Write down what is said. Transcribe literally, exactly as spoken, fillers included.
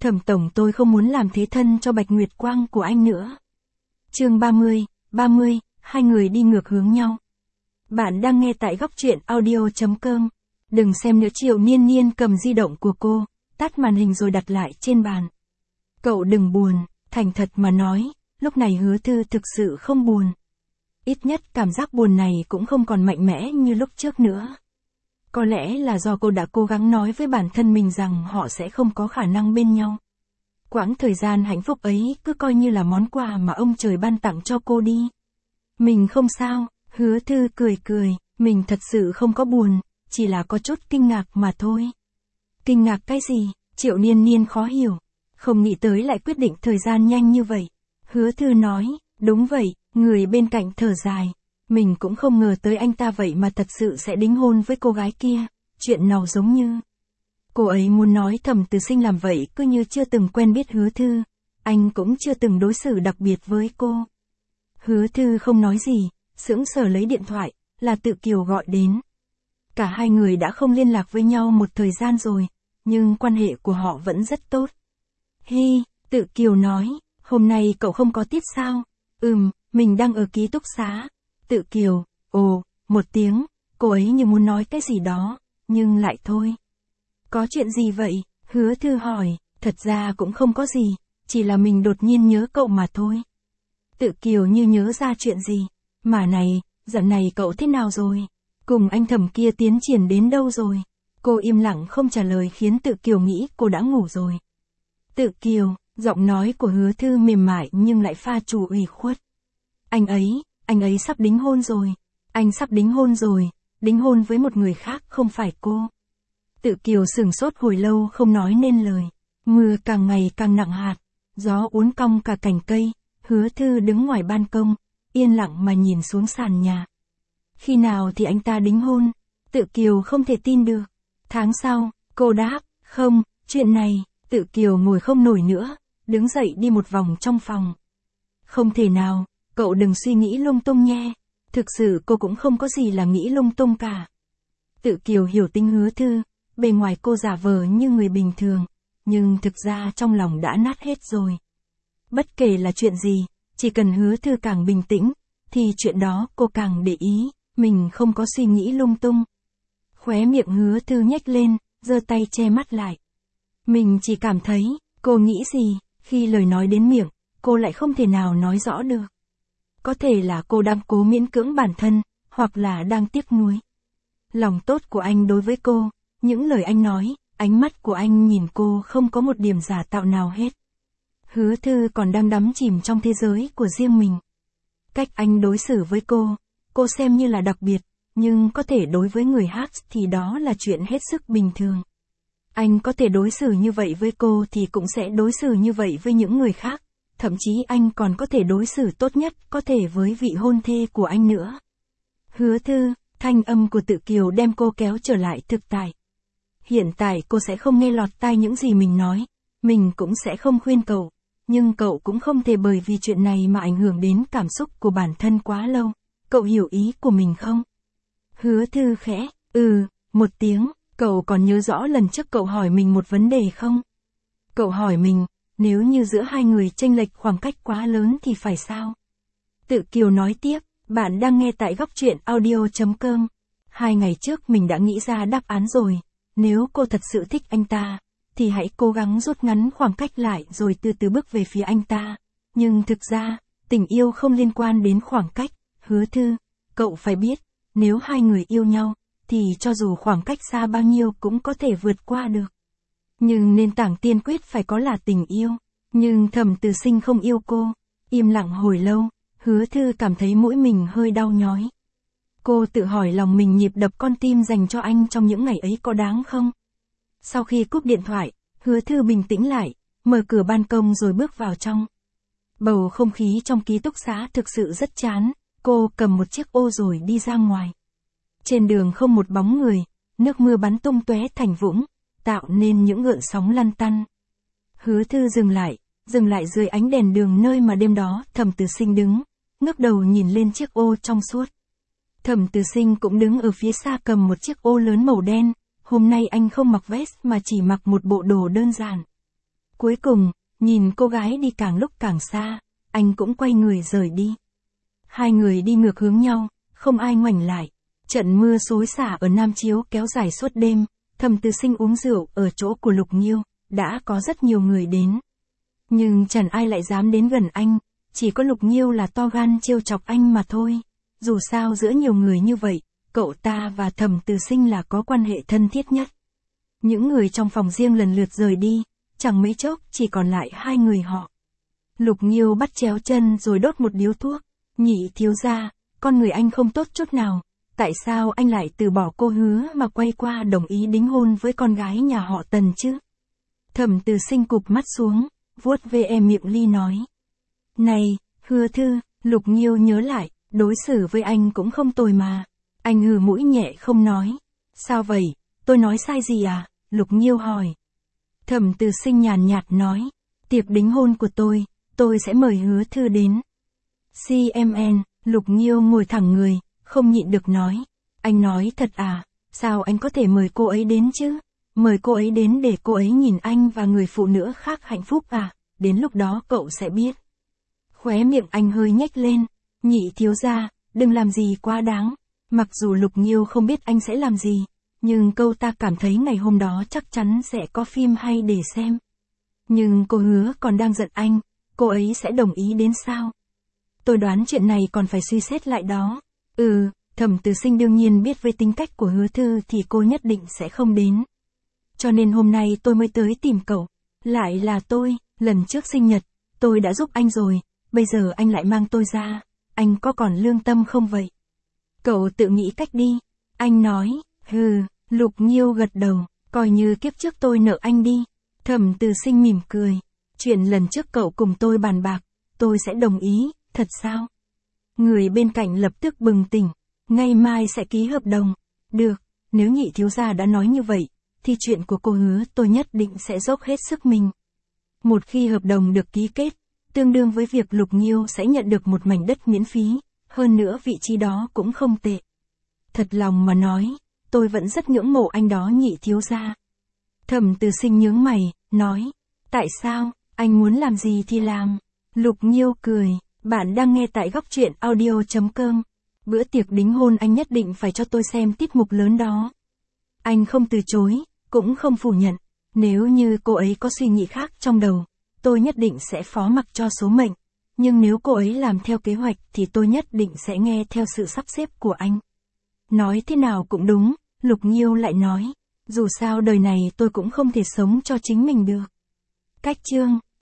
Thẩm tổng, tôi không muốn làm thế thân cho Bạch Nguyệt Quang của anh nữa. Chương ba mươi, ba mươi, hai người đi ngược hướng nhau. Bạn đang nghe tại góc truyện audio chấm com. Đừng xem nữa. Triệu Niên Niên cầm di động của cô, tắt màn hình rồi đặt lại trên bàn. Cậu đừng buồn, thành thật mà nói, lúc này Hứa Thư thực sự không buồn. Ít nhất cảm giác buồn này cũng không còn mạnh mẽ như lúc trước nữa. Có lẽ là do cô đã cố gắng nói với bản thân mình rằng họ sẽ không có khả năng bên nhau. Quãng thời gian hạnh phúc ấy cứ coi như là món quà mà ông trời ban tặng cho cô đi. Mình không sao, Hứa Thư cười cười, mình thật sự không có buồn, chỉ là có chút kinh ngạc mà thôi. Kinh ngạc cái gì? Triệu Niên Niên khó hiểu, không nghĩ tới lại quyết định thời gian nhanh như vậy. Hứa Thư nói, đúng vậy, người bên cạnh thở dài. Mình cũng không ngờ tới anh ta vậy mà thật sự sẽ đính hôn với cô gái kia, chuyện nào giống như. Cô ấy muốn nói Thẩm Từ Sinh làm vậy cứ như chưa từng quen biết Hứa Thư, anh cũng chưa từng đối xử đặc biệt với cô. Hứa Thư không nói gì, sững sờ lấy điện thoại, là Tự Kiều gọi đến. Cả hai người đã không liên lạc với nhau một thời gian rồi, nhưng quan hệ của họ vẫn rất tốt. Hi, Tự Kiều nói, hôm nay cậu không có tiết sao? Ừm, mình đang ở ký túc xá. Tự Kiều, ồ, một tiếng, cô ấy như muốn nói cái gì đó, nhưng lại thôi. Có chuyện gì vậy? Hứa Thư hỏi, thật ra cũng không có gì, chỉ là mình đột nhiên nhớ cậu mà thôi. Tự Kiều như nhớ ra chuyện gì? Mà này, dạo này cậu thế nào rồi? Cùng anh Thẩm kia tiến triển đến đâu rồi? Cô im lặng không trả lời khiến Tự Kiều nghĩ cô đã ngủ rồi. Tự Kiều, giọng nói của Hứa Thư mềm mại nhưng lại pha chủ ủy khuất. Anh ấy, anh ấy sắp đính hôn rồi. Anh sắp đính hôn rồi, đính hôn với một người khác không phải cô. Tự Kiều sửng sốt hồi lâu không nói nên lời. Mưa càng ngày càng nặng hạt, gió uốn cong cả cành cây. Hứa Thư đứng ngoài ban công, yên lặng mà nhìn xuống sàn nhà. Khi nào thì anh ta đính hôn? Tự Kiều không thể tin được. Tháng sau, cô đáp, không, chuyện này. Tự Kiều ngồi không nổi nữa, đứng dậy đi một vòng trong phòng. Không thể nào, cậu đừng suy nghĩ lung tung nhé. Thực sự cô cũng không có gì là nghĩ lung tung cả. Tự Kiều hiểu tính Hứa Thư, bề ngoài cô giả vờ như người bình thường, nhưng thực ra trong lòng đã nát hết rồi. Bất kể là chuyện gì, chỉ cần Hứa Thư càng bình tĩnh, thì chuyện đó cô càng để ý, mình không có suy nghĩ lung tung. Khóe miệng Hứa Thư nhếch lên, giơ tay che mắt lại. Mình chỉ cảm thấy, cô nghĩ gì, khi lời nói đến miệng, cô lại không thể nào nói rõ được. Có thể là cô đang cố miễn cưỡng bản thân, hoặc là đang tiếc nuối. Lòng tốt của anh đối với cô, những lời anh nói, ánh mắt của anh nhìn cô không có một điểm giả tạo nào hết. Hứa Thư còn đang đắm chìm trong thế giới của riêng mình. Cách anh đối xử với cô, cô xem như là đặc biệt, nhưng có thể đối với người khác thì đó là chuyện hết sức bình thường. Anh có thể đối xử như vậy với cô thì cũng sẽ đối xử như vậy với những người khác, thậm chí anh còn có thể đối xử tốt nhất có thể với vị hôn thê của anh nữa. Hứa Thư, thanh âm của Tự Kiều đem cô kéo trở lại thực tại. Hiện tại cô sẽ không nghe lọt tai những gì mình nói, mình cũng sẽ không khuyên cậu, nhưng cậu cũng không thể bởi vì chuyện này mà ảnh hưởng đến cảm xúc của bản thân quá lâu. Cậu hiểu ý của mình không? Hứa Thư khẽ, ừ, một tiếng. Cậu còn nhớ rõ lần trước cậu hỏi mình một vấn đề không? Cậu hỏi mình, nếu như giữa hai người chênh lệch khoảng cách quá lớn thì phải sao? Tự Kiều nói tiếp, bạn đang nghe tại góc truyện audio chấm com. Hai ngày trước mình đã nghĩ ra đáp án rồi, nếu cô thật sự thích anh ta, thì hãy cố gắng rút ngắn khoảng cách lại rồi từ từ bước về phía anh ta. Nhưng thực ra, tình yêu không liên quan đến khoảng cách. Hứa Thư, cậu phải biết, nếu hai người yêu nhau, thì cho dù khoảng cách xa bao nhiêu cũng có thể vượt qua được. Nhưng nền tảng tiên quyết phải có là tình yêu. Nhưng Thẩm Từ Sinh không yêu cô. Im lặng hồi lâu, Hứa Thư cảm thấy mũi mình hơi đau nhói. Cô tự hỏi lòng mình nhịp đập con tim dành cho anh trong những ngày ấy có đáng không? Sau khi cúp điện thoại, Hứa Thư bình tĩnh lại, mở cửa ban công rồi bước vào trong. Bầu không khí trong ký túc xá thực sự rất chán, cô cầm một chiếc ô rồi đi ra ngoài. Trên đường không một bóng người, nước mưa bắn tung tóe thành vũng, tạo nên những gợn sóng lăn tăn. Hứa Thư dừng lại, dừng lại dưới ánh đèn đường nơi mà đêm đó Thẩm Từ Sinh đứng, ngước đầu nhìn lên chiếc ô trong suốt. Thẩm Từ Sinh cũng đứng ở phía xa cầm một chiếc ô lớn màu đen, hôm nay anh không mặc vest mà chỉ mặc một bộ đồ đơn giản. Cuối cùng, nhìn cô gái đi càng lúc càng xa, anh cũng quay người rời đi. Hai người đi ngược hướng nhau, không ai ngoảnh lại. Trận mưa xối xả ở Nam Chiếu kéo dài suốt đêm, Thẩm Từ Sinh uống rượu ở chỗ của Lục Nghiêu, đã có rất nhiều người đến. Nhưng chẳng ai lại dám đến gần anh, chỉ có Lục Nghiêu là to gan trêu chọc anh mà thôi. Dù sao giữa nhiều người như vậy, cậu ta và Thẩm Từ Sinh là có quan hệ thân thiết nhất. Những người trong phòng riêng lần lượt rời đi, chẳng mấy chốc chỉ còn lại hai người họ. Lục Nghiêu bắt chéo chân rồi đốt một điếu thuốc. Nhị thiếu gia, con người anh không tốt chút nào. Tại sao anh lại từ bỏ cô Hứa mà quay qua đồng ý đính hôn với con gái nhà họ Tần chứ? Thẩm Từ Sinh cụp mắt xuống, vuốt ve em miệng Ly nói. Này, Hứa Thư, Lục Nghiêu nhớ lại, đối xử với anh cũng không tồi mà. Anh hừ mũi nhẹ không nói. Sao vậy, tôi nói sai gì à? Lục Nghiêu hỏi. Thẩm Từ Sinh nhàn nhạt nói. Tiệc đính hôn của tôi, tôi sẽ mời Hứa Thư đến. xê em en, Lục Nghiêu ngồi thẳng người, không nhịn được nói. Anh nói thật à, sao anh có thể mời cô ấy đến chứ? Mời cô ấy đến để cô ấy nhìn anh và người phụ nữ khác hạnh phúc à? Đến lúc đó cậu sẽ biết. Khóe miệng anh hơi nhếch lên. Nhị thiếu gia, đừng làm gì quá đáng. Mặc dù Lục Nghiêu không biết anh sẽ làm gì, nhưng câu ta cảm thấy ngày hôm đó chắc chắn sẽ có phim hay để xem. Nhưng cô Hứa còn đang giận anh, cô ấy sẽ đồng ý đến sao? Tôi đoán chuyện này còn phải suy xét lại đó. Ừ, Thẩm Từ Sinh đương nhiên biết với tính cách của Hứa Thư thì cô nhất định sẽ không đến. Cho nên hôm nay tôi mới tới tìm cậu. Lại là tôi, lần trước sinh nhật, tôi đã giúp anh rồi, bây giờ anh lại mang tôi ra. Anh có còn lương tâm không vậy? Cậu tự nghĩ cách đi. Anh nói, hừ, Lục Nghiêu gật đầu, coi như kiếp trước tôi nợ anh đi. Thẩm Từ Sinh mỉm cười. Chuyện lần trước cậu cùng tôi bàn bạc, tôi sẽ đồng ý, thật sao? Người bên cạnh lập tức bừng tỉnh. Ngày mai sẽ ký hợp đồng. Được, nếu nhị thiếu gia đã nói như vậy, thì chuyện của cô Hứa tôi nhất định sẽ dốc hết sức mình. Một khi hợp đồng được ký kết, tương đương với việc Lục Nghiêu sẽ nhận được một mảnh đất miễn phí, hơn nữa vị trí đó cũng không tệ. Thật lòng mà nói, tôi vẫn rất ngưỡng mộ anh đó nhị thiếu gia. Thẩm Từ Sinh nhướng mày, nói, tại sao, anh muốn làm gì thì làm. Lục Nghiêu cười, bạn đang nghe tại góc truyện audio chấm com. Bữa tiệc đính hôn anh nhất định phải cho tôi xem tiết mục lớn đó. Anh không từ chối, cũng không phủ nhận. Nếu như cô ấy có suy nghĩ khác trong đầu, tôi nhất định sẽ phó mặc cho số mệnh. Nhưng nếu cô ấy làm theo kế hoạch thì tôi nhất định sẽ nghe theo sự sắp xếp của anh. Nói thế nào cũng đúng, Lục Nghiêu lại nói. Dù sao đời này tôi cũng không thể sống cho chính mình được. Cách chương